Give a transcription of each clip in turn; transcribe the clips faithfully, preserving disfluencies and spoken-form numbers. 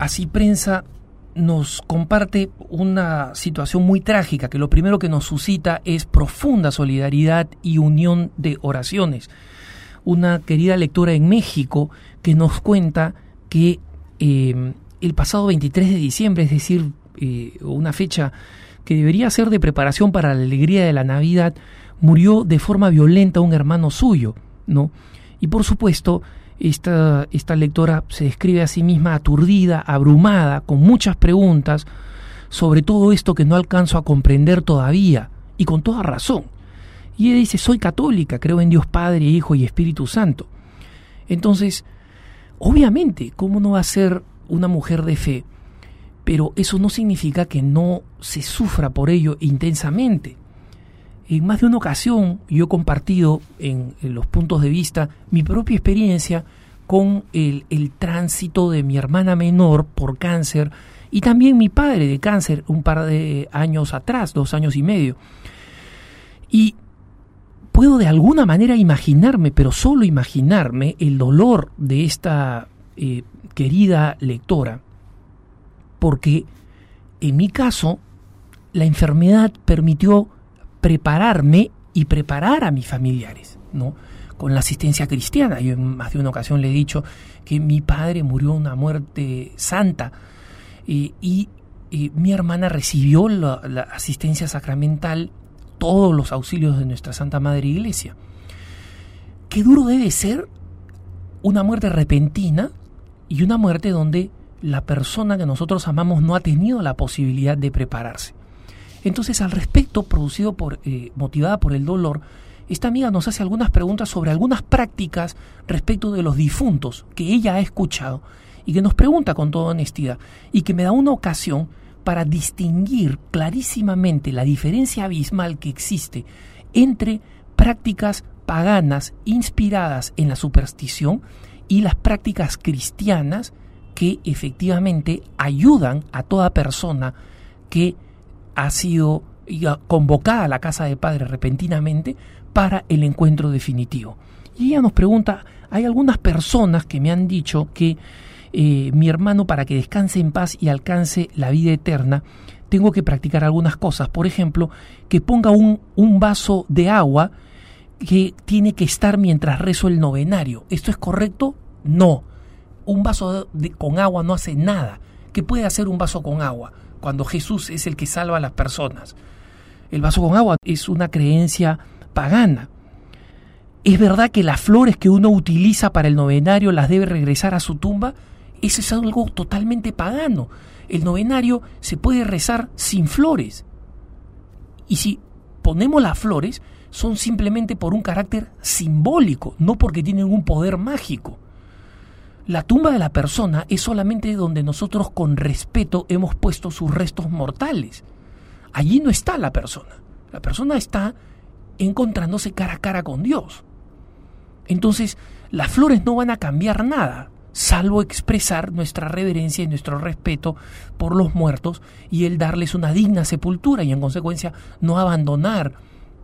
Así Prensa nos comparte una situación muy trágica que lo primero que nos suscita es profunda solidaridad y unión de oraciones. Una querida lectora en México que nos cuenta que eh, el pasado veintitrés de diciembre, es decir, eh, una fecha que debería ser de preparación para la alegría de la Navidad, murió de forma violenta un hermano suyo, ¿no? Y por supuesto, esta, esta lectora se describe a sí misma aturdida, abrumada, con muchas preguntas sobre todo esto que no alcanzo a comprender todavía, y con toda razón. Y ella dice, soy católica, creo en Dios Padre, Hijo y Espíritu Santo. Entonces, obviamente, ¿cómo no va a ser una mujer de fe? Pero eso no significa que no se sufra por ello intensamente. En más de una ocasión yo he compartido en, en los puntos de vista mi propia experiencia con el, el tránsito de mi hermana menor por cáncer y también mi padre de cáncer un par de años atrás, dos años y medio. Y puedo de alguna manera imaginarme, pero solo imaginarme, el dolor de esta eh, querida lectora, porque en mi caso la enfermedad permitió prepararme y preparar a mis familiares, ¿no? Con la asistencia cristiana. Yo en más de una ocasión le he dicho que mi padre murió una muerte santa eh, y eh, mi hermana recibió la, la asistencia sacramental, todos los auxilios de nuestra Santa Madre Iglesia. Qué duro debe ser una muerte repentina y una muerte donde la persona que nosotros amamos no ha tenido la posibilidad de prepararse. Entonces, al respecto, producido por, eh, motivada por el dolor, esta amiga nos hace algunas preguntas sobre algunas prácticas respecto de los difuntos que ella ha escuchado y que nos pregunta con toda honestidad y que me da una ocasión para distinguir clarísimamente la diferencia abismal que existe entre prácticas paganas inspiradas en la superstición y las prácticas cristianas que efectivamente ayudan a toda persona que ha sido convocada a la casa de padre repentinamente para el encuentro definitivo. Y ella nos pregunta, hay algunas personas que me han dicho que eh, mi hermano, para que descanse en paz y alcance la vida eterna, tengo que practicar algunas cosas. Por ejemplo, que ponga un, un vaso de agua que tiene que estar mientras rezo el novenario. ¿Esto es correcto? No. Un vaso de, con agua no hace nada. ¿Qué puede hacer un vaso con agua cuando Jesús es el que salva a las personas? El vaso con agua es una creencia pagana. ¿Es verdad que las flores que uno utiliza para el novenario las debe regresar a su tumba? Eso es algo totalmente pagano. El novenario se puede rezar sin flores. Y si ponemos las flores, son simplemente por un carácter simbólico, no porque tienen un poder mágico. La tumba de la persona es solamente donde nosotros con respeto hemos puesto sus restos mortales. Allí no está la persona. La persona está encontrándose cara a cara con Dios. Entonces, las flores no van a cambiar nada, salvo expresar nuestra reverencia y nuestro respeto por los muertos y el darles una digna sepultura y en consecuencia no abandonar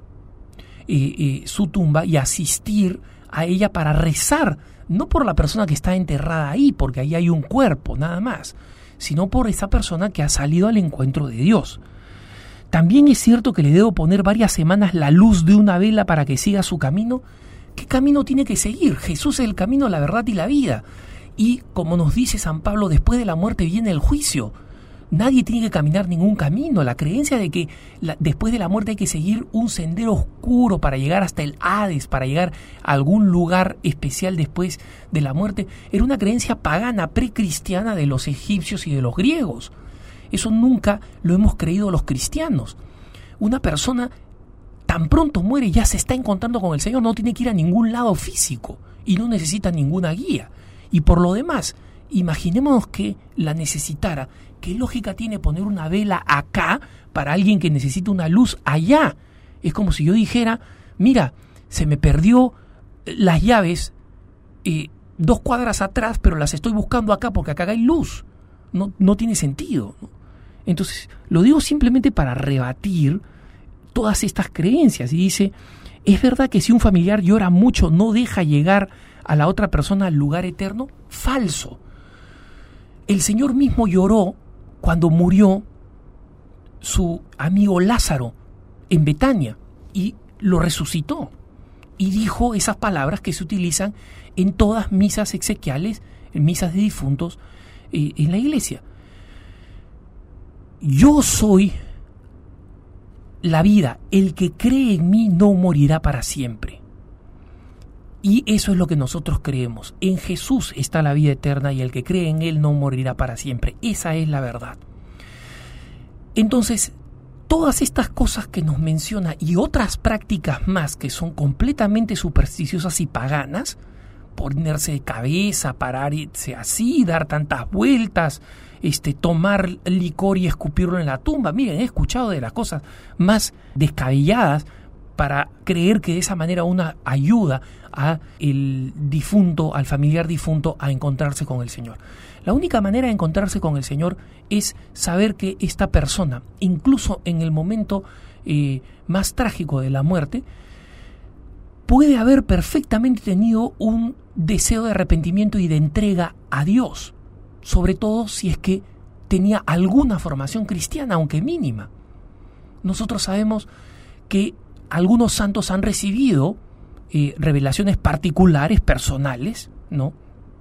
eh, eh, su tumba y asistir a ella para rezar, no por la persona que está enterrada ahí, porque ahí hay un cuerpo nada más, sino por esa persona que ha salido al encuentro de Dios. También es cierto que le debo poner varias semanas la luz de una vela para que siga su camino. ¿Qué camino tiene que seguir? Jesús es el camino, la verdad y la vida. Y como nos dice San Pablo, después de la muerte viene el juicio. Nadie tiene que caminar ningún camino. La creencia de que la, después de la muerte hay que seguir un sendero oscuro para llegar hasta el Hades, para llegar a algún lugar especial después de la muerte, era una creencia pagana, precristiana de los egipcios y de los griegos. Eso nunca lo hemos creído los cristianos. Una persona tan pronto muere ya se está encontrando con el Señor, no tiene que ir a ningún lado físico y no necesita ninguna guía. Y por lo demás, imaginémonos que la necesitara. ¿Qué lógica tiene poner una vela acá para alguien que necesita una luz allá? Es como si yo dijera, mira, se me perdió las llaves eh, dos cuadras atrás, pero las estoy buscando acá porque acá hay luz. No, no tiene sentido, ¿no? Entonces, lo digo simplemente para rebatir todas estas creencias. Y dice, ¿es verdad que si un familiar llora mucho no deja llegar a la otra persona al lugar eterno? Falso. El Señor mismo lloró cuando murió su amigo Lázaro en Betania y lo resucitó. Y dijo esas palabras que se utilizan en todas misas exequiales, en misas de difuntos, eh, en la iglesia. Yo soy la vida, el que cree en mí no morirá para siempre. Y eso es lo que nosotros creemos. En Jesús está la vida eterna y el que cree en Él no morirá para siempre. Esa es la verdad. Entonces, todas estas cosas que nos menciona y otras prácticas más que son completamente supersticiosas y paganas, ponerse de cabeza, pararse así, dar tantas vueltas, este, tomar licor y escupirlo en la tumba. Miren, he escuchado de las cosas más descabelladas para creer que de esa manera una ayuda a el difunto, al familiar difunto, a encontrarse con el Señor. La única manera de encontrarse con el Señor es saber que esta persona, incluso en el momento eh, más trágico de la muerte, puede haber perfectamente tenido un deseo de arrepentimiento y de entrega a Dios, sobre todo si es que tenía alguna formación cristiana, aunque mínima. Nosotros sabemos que algunos santos han recibido eh, revelaciones particulares, personales, ¿no?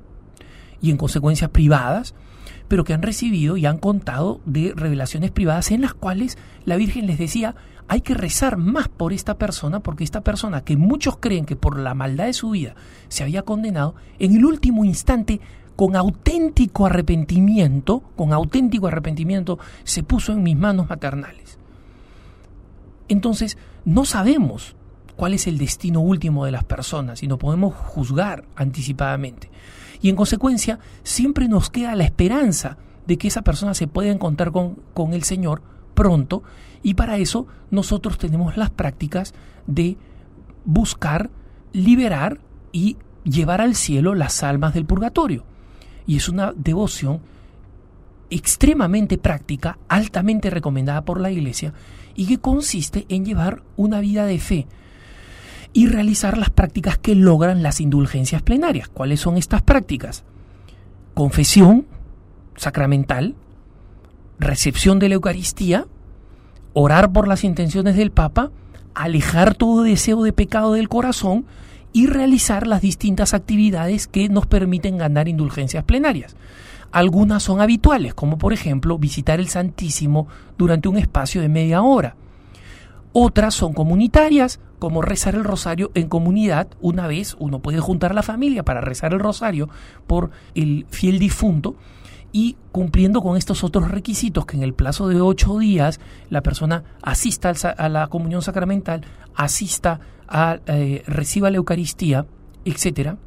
Y en consecuencia privadas, pero que han recibido y han contado de revelaciones privadas en las cuales la Virgen les decía: hay que rezar más por esta persona, porque esta persona que muchos creen que por la maldad de su vida se había condenado, en el último instante, con auténtico arrepentimiento, con auténtico arrepentimiento, se puso en mis manos maternales. Entonces, no sabemos cuál es el destino último de las personas y no podemos juzgar anticipadamente. Y en consecuencia, siempre nos queda la esperanza de que esa persona se pueda encontrar con, con el Señor pronto, y para eso nosotros tenemos las prácticas de buscar, liberar y llevar al cielo las almas del purgatorio. Y es una devoción extremadamente práctica, altamente recomendada por la Iglesia, y que consiste en llevar una vida de fe y realizar las prácticas que logran las indulgencias plenarias. ¿Cuáles son estas prácticas? Confesión sacramental, recepción de la Eucaristía, orar por las intenciones del Papa, alejar todo deseo de pecado del corazón y realizar las distintas actividades que nos permiten ganar indulgencias plenarias. Algunas son habituales, como por ejemplo visitar el Santísimo durante un espacio de media hora. Otras son comunitarias, como rezar el rosario en comunidad. Una vez uno puede juntar a la familia para rezar el rosario por el fiel difunto, y cumpliendo con estos otros requisitos, que en el plazo de ocho días la persona asista a la comunión sacramental, asista a eh, reciba la Eucaristía, etcétera.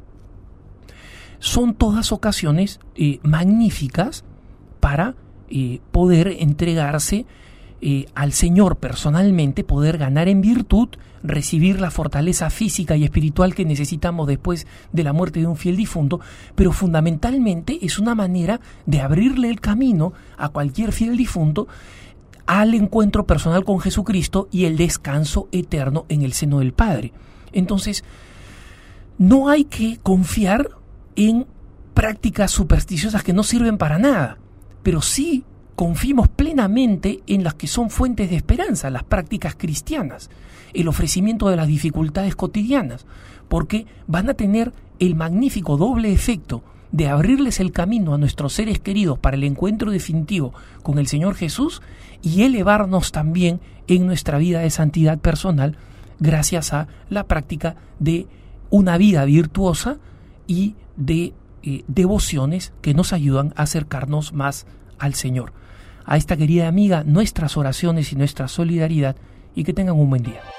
Son todas ocasiones eh, magníficas para eh, poder entregarse eh, al Señor personalmente, poder ganar en virtud, recibir la fortaleza física y espiritual que necesitamos después de la muerte de un fiel difunto, pero fundamentalmente es una manera de abrirle el camino a cualquier fiel difunto al encuentro personal con Jesucristo y el descanso eterno en el seno del Padre. Entonces, no hay que confiar en prácticas supersticiosas que no sirven para nada, pero sí confiemos plenamente en las que son fuentes de esperanza, las prácticas cristianas, el ofrecimiento de las dificultades cotidianas, porque van a tener el magnífico doble efecto de abrirles el camino a nuestros seres queridos para el encuentro definitivo con el Señor Jesús y elevarnos también en nuestra vida de santidad personal gracias a la práctica de una vida virtuosa y de eh, devociones que nos ayudan a acercarnos más al Señor. A esta querida amiga, nuestras oraciones y nuestra solidaridad, y que tengan un buen día.